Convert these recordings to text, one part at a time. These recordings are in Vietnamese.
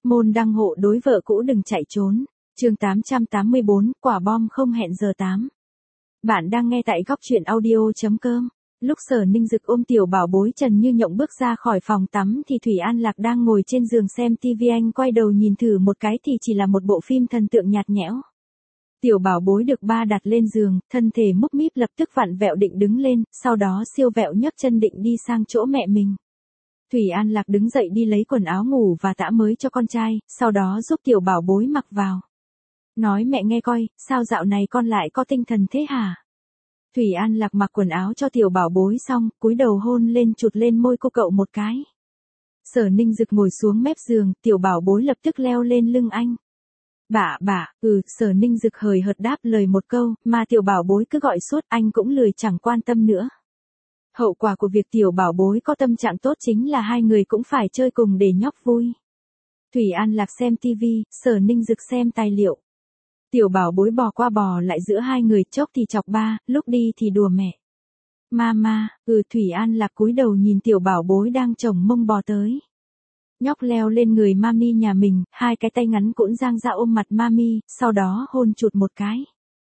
Môn đăng hộ đối vợ cũ đừng chạy trốn. Chương 884, quả bom không hẹn giờ 8. Bạn đang nghe tại góc truyện audio.com. Lúc Sở Ninh Dực ôm tiểu bảo bối Trần Như Nhộng bước ra khỏi phòng tắm thì Thủy An Lạc đang ngồi trên giường xem tivi, anh quay đầu nhìn thử một cái thì chỉ là một bộ phim thần tượng nhạt nhẽo. Tiểu bảo bối được ba đặt lên giường, thân thể múc míp lập tức vặn vẹo định đứng lên, sau đó siêu vẹo nhấc chân định đi sang chỗ mẹ mình. Thủy An Lạc đứng dậy đi lấy quần áo ngủ và tã mới cho con trai, sau đó giúp tiểu bảo bối mặc vào. Nói mẹ nghe coi, sao dạo này con lại có tinh thần thế hả? Thủy An Lạc mặc quần áo cho tiểu bảo bối xong, cúi đầu hôn lên chụt lên môi cô cậu một cái. Sở Ninh Dực ngồi xuống mép giường, tiểu bảo bối lập tức leo lên lưng anh. Bà, Sở Ninh Dực hời hợt đáp lời một câu, mà tiểu bảo bối cứ gọi suốt, anh cũng lười chẳng quan tâm nữa. Hậu quả của việc tiểu bảo bối có tâm trạng tốt chính là hai người cũng phải chơi cùng để nhóc vui. Thủy An Lạc xem tivi, Sở Ninh Dực xem tài liệu. Tiểu bảo bối bò qua bò lại giữa hai người, chốc thì chọc ba, lúc đi thì đùa mẹ. Mama, Thủy An Lạc cúi đầu nhìn tiểu bảo bối đang chồng mông bò tới. Nhóc leo lên người mami nhà mình, hai cái tay ngắn cũng dang ra ôm mặt mami, sau đó hôn chụt một cái.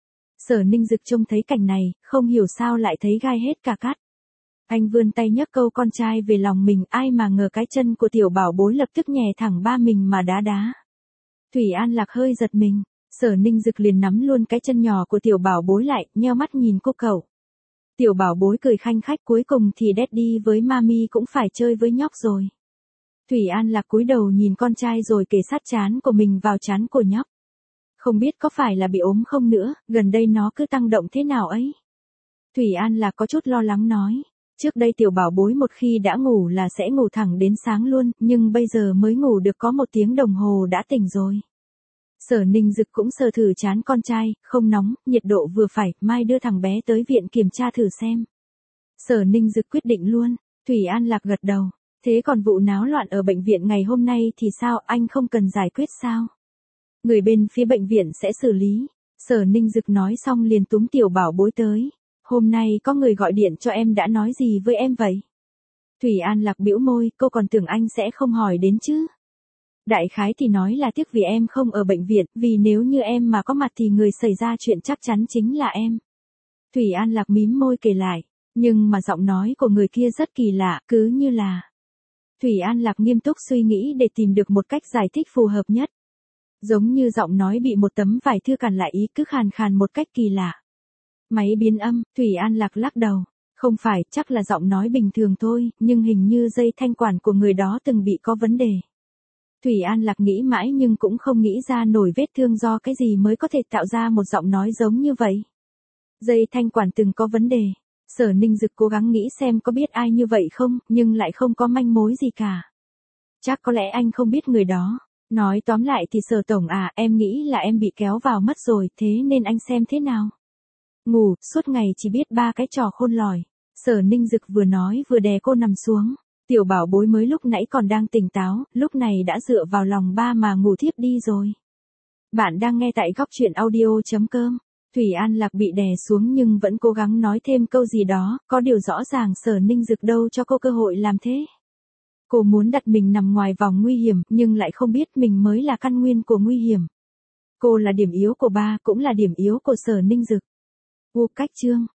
Sở Ninh Dực trông thấy cảnh này, không hiểu sao lại thấy gai hết cả cắt. Anh vươn tay nhấc câu con trai về lòng mình, ai mà ngờ cái chân của tiểu bảo bối lập tức nhè thẳng ba mình mà đá. Thủy An Lạc hơi giật mình, Sở Ninh Dực liền nắm luôn cái chân nhỏ của tiểu bảo bối lại, nheo mắt nhìn cô cậu. Tiểu bảo bối cười khanh khách, cuối cùng thì Daddy với mami cũng phải chơi với nhóc rồi. Thủy An Lạc cúi đầu nhìn con trai rồi kề sát trán của mình vào trán của nhóc. Không biết có phải là bị ốm không nữa, gần đây nó cứ tăng động thế nào ấy. Thủy An Lạc có chút lo lắng nói. Trước đây tiểu bảo bối một khi đã ngủ là sẽ ngủ thẳng đến sáng luôn, nhưng bây giờ mới ngủ được có 1 tiếng đồng hồ đã tỉnh rồi. Sở Ninh Dực cũng sờ thử trán con trai, không nóng, nhiệt độ vừa phải, mai đưa thằng bé tới viện kiểm tra thử xem. Sở Ninh Dực quyết định luôn, Thủy An Lạc gật đầu. Thế còn vụ náo loạn ở bệnh viện ngày hôm nay thì sao, anh không cần giải quyết sao? Người bên phía bệnh viện sẽ xử lý. Sở Ninh Dực nói xong liền túm tiểu bảo bối tới. Hôm nay có người gọi điện cho em đã nói gì với em vậy? Thủy An Lạc bĩu môi, cô còn tưởng anh sẽ không hỏi đến chứ. Đại khái thì nói là tiếc vì em không ở bệnh viện, vì nếu như em mà có mặt thì người xảy ra chuyện chắc chắn chính là em. Thủy An Lạc mím môi kể lại, nhưng mà giọng nói của người kia rất kỳ lạ, cứ như là... Thủy An Lạc nghiêm túc suy nghĩ để tìm được một cách giải thích phù hợp nhất. Giống như giọng nói bị một tấm vải thưa cản lại ý, cứ khàn khàn một cách kỳ lạ. Máy biến âm, Thủy An Lạc lắc đầu. Không phải, chắc là giọng nói bình thường thôi, nhưng hình như dây thanh quản của người đó từng bị có vấn đề. Thủy An Lạc nghĩ mãi nhưng cũng không nghĩ ra nổi vết thương do cái gì mới có thể tạo ra một giọng nói giống như vậy. Dây thanh quản từng có vấn đề. Sở Ninh Dực cố gắng nghĩ xem có biết ai như vậy không, nhưng lại không có manh mối gì cả. Chắc có lẽ anh không biết người đó. Nói tóm lại thì Sở Tổng à, em nghĩ là em bị kéo vào mất rồi, thế nên anh xem thế nào? Ngủ, suốt ngày chỉ biết 3 cái trò khôn lỏi. Sở Ninh Dực vừa nói vừa đè cô nằm xuống. Tiểu bảo bối mới lúc nãy còn đang tỉnh táo, lúc này đã dựa vào lòng ba mà ngủ thiếp đi rồi. Bạn đang nghe tại góc truyện audio.com. Thủy An Lạc bị đè xuống nhưng vẫn cố gắng nói thêm câu gì đó, có điều rõ ràng Sở Ninh Dực đâu cho cô cơ hội làm thế. Cô muốn đặt mình nằm ngoài vòng nguy hiểm, nhưng lại không biết mình mới là căn nguyên của nguy hiểm. Cô là điểm yếu của ba, cũng là điểm yếu của Sở Ninh Dực. Cách chương